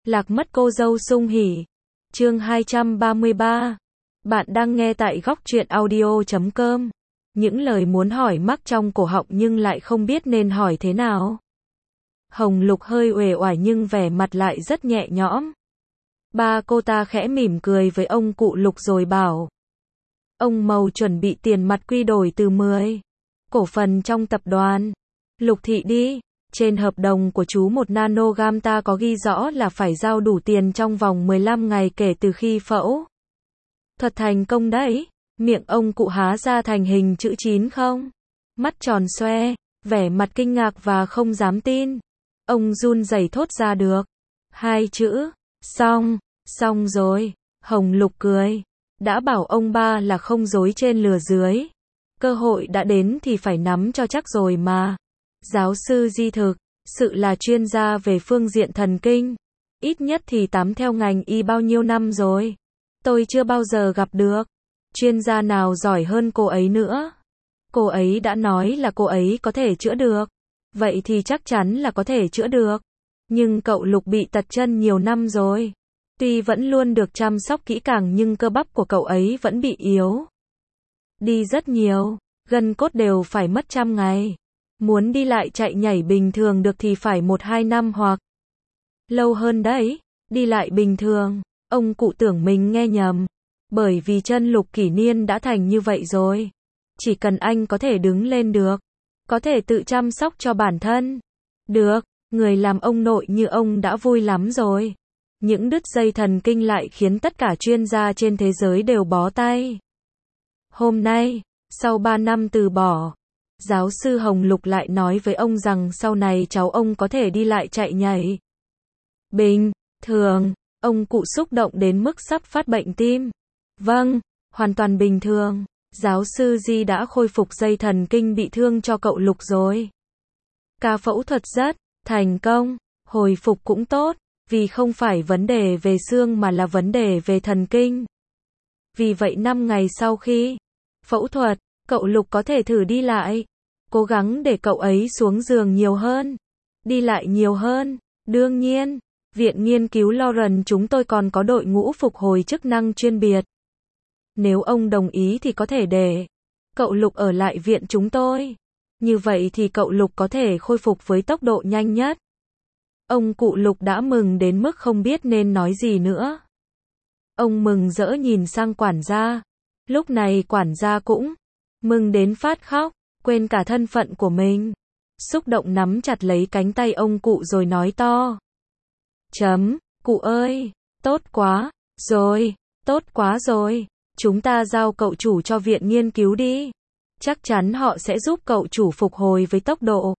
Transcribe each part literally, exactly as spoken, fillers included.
Lạc mất cô dâu sung hỉ. Chương hai trăm ba mươi ba. Bạn đang nghe tại góc truyện audio chấm com. Những lời muốn hỏi mắc trong cổ họng nhưng lại không biết nên hỏi thế nào. Hồng Lục hơi uể oải nhưng vẻ mặt lại rất nhẹ nhõm. Ba cô ta khẽ mỉm cười với ông cụ Lục rồi bảo. Ông Mầu chuẩn bị tiền mặt quy đổi từ mười cổ phần trong tập đoàn Lục Thị đi. Trên hợp đồng của chú một nanogam ta có ghi rõ là phải giao đủ tiền trong vòng mười lăm ngày kể từ khi phẫu thuật thành công đấy. Miệng ông cụ há ra thành hình chữ chín không. Mắt tròn xoe, vẻ mặt kinh ngạc và không dám tin. Ông run rẩy thốt ra được hai chữ, xong, xong rồi. Hồng Lục cười. Đã bảo ông ba là không dối trên lừa dưới. Cơ hội đã đến thì phải nắm cho chắc rồi mà. Giáo sư Di thực sự là chuyên gia về phương diện thần kinh. Ít nhất thì tám theo ngành y bao nhiêu năm rồi. Tôi chưa bao giờ gặp được chuyên gia nào giỏi hơn cô ấy nữa. Cô ấy đã nói là cô ấy có thể chữa được. Vậy thì chắc chắn là có thể chữa được. Nhưng cậu Lục bị tật chân nhiều năm rồi. Tuy vẫn luôn được chăm sóc kỹ càng nhưng cơ bắp của cậu ấy vẫn bị yếu đi rất nhiều. Gân cốt đều phải mất trăm ngày. Muốn đi lại chạy nhảy bình thường được thì phải một hai năm hoặc lâu hơn đấy. Đi lại bình thường. Ông cụ tưởng mình nghe nhầm. Bởi vì chân Lục Kỷ Niên đã thành như vậy rồi. Chỉ cần anh có thể đứng lên được. Có thể tự chăm sóc cho bản thân. Được, người làm ông nội như ông đã vui lắm rồi. Những đứt dây thần kinh lại khiến tất cả chuyên gia trên thế giới đều bó tay. Hôm nay, sau ba năm từ bỏ, giáo sư Hồng Lục lại nói với ông rằng sau này cháu ông có thể đi lại chạy nhảy bình thường. Ông cụ xúc động đến mức sắp phát bệnh tim. Vâng, hoàn toàn bình thường. Giáo sư Di đã khôi phục dây thần kinh bị thương cho cậu Lục rồi. Ca phẫu thuật rất thành công, hồi phục cũng tốt, vì không phải vấn đề về xương mà là vấn đề về thần kinh. Vì vậy năm ngày sau khi phẫu thuật, cậu Lục có thể thử đi lại. Cố gắng để cậu ấy xuống giường nhiều hơn, đi lại nhiều hơn. Đương nhiên, Viện Nghiên cứu Lawrence chúng tôi còn có đội ngũ phục hồi chức năng chuyên biệt. Nếu ông đồng ý thì có thể để cậu Lục ở lại viện chúng tôi. Như vậy thì cậu Lục có thể khôi phục với tốc độ nhanh nhất. Ông cụ Lục đã mừng đến mức không biết nên nói gì nữa. Ông mừng rỡ nhìn sang quản gia. Lúc này quản gia cũng mừng đến phát khóc, quên cả thân phận của mình. Xúc động nắm chặt lấy cánh tay ông cụ rồi nói to. Chấm, cụ ơi, tốt quá rồi, tốt quá rồi. Chúng ta giao cậu chủ cho viện nghiên cứu đi. Chắc chắn họ sẽ giúp cậu chủ phục hồi với tốc độ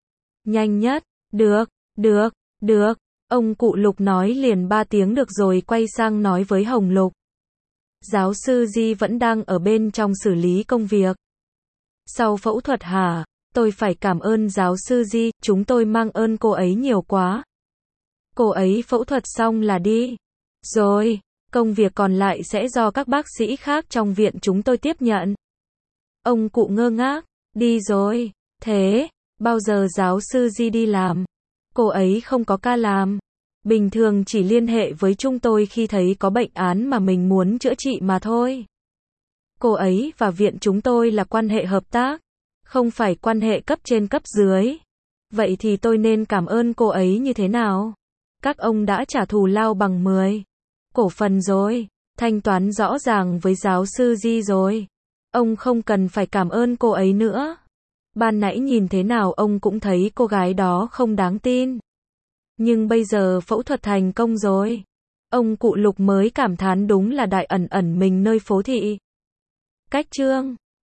nhanh nhất. Được, được, được. Ông cụ Lục nói liền ba tiếng được rồi quay sang nói với Hồng Lục. Giáo sư Di vẫn đang ở bên trong xử lý công việc. Sau phẫu thuật hả? Tôi phải cảm ơn giáo sư Di, chúng tôi mang ơn cô ấy nhiều quá. Cô ấy phẫu thuật xong là đi rồi. Công việc còn lại sẽ do các bác sĩ khác trong viện chúng tôi tiếp nhận. Ông cụ ngơ ngác. Đi rồi. Thế, bao giờ giáo sư Di đi làm? Cô ấy không có ca làm. Bình thường chỉ liên hệ với chúng tôi khi thấy có bệnh án mà mình muốn chữa trị mà thôi. Cô ấy và viện chúng tôi là quan hệ hợp tác, không phải quan hệ cấp trên cấp dưới. Vậy thì tôi nên cảm ơn cô ấy như thế nào? Các ông đã trả thù lao bằng mười cổ phần rồi, thanh toán rõ ràng với giáo sư Di rồi. Ông không cần phải cảm ơn cô ấy nữa. Ban nãy nhìn thế nào ông cũng thấy cô gái đó không đáng tin. Nhưng bây giờ phẫu thuật thành công rồi. Ông cụ Lục mới cảm thán đúng là đại ẩn ẩn mình nơi phố thị. Cách chương